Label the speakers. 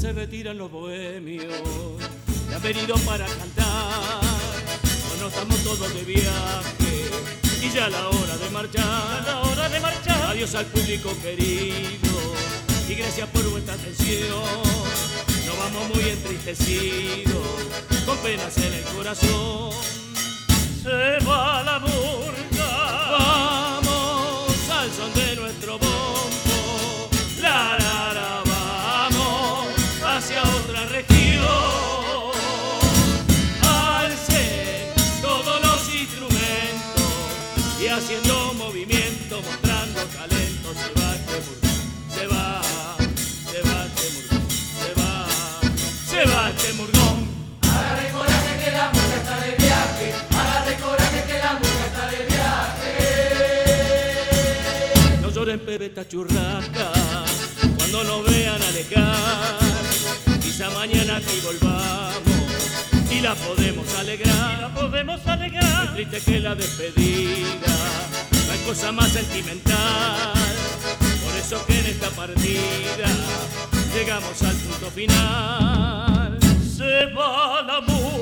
Speaker 1: se retiran los bohemios que han venido para cantar. Bueno, estamos todos de viaje y ya la hora de marchar.
Speaker 2: La hora de marchar.
Speaker 1: Adiós al público querido y gracias por vuestra atención. Nos vamos muy entristecidos, con penas en el corazón.
Speaker 2: Se va la murga.
Speaker 1: Vamos al son de nuestro bombo. La, la, la, vamos hacia otra región. Alcen todos los instrumentos y haciendo movimiento, mostrando talento. Se va este murgón, se va este murgón, se va este murgón.
Speaker 3: Agarre coraje que la murga está de viaje. Agarre coraje que la murga está de viaje.
Speaker 1: No lloren pebeta churrasca cuando nos vean alejar. Quizá mañana aquí volvamos y la podemos alegrar.
Speaker 2: La podemos alegrar.
Speaker 1: Es triste que la despedida no hay cosa más sentimental. Por eso que en esta partida llegamos al punto final.
Speaker 2: Se va la murga.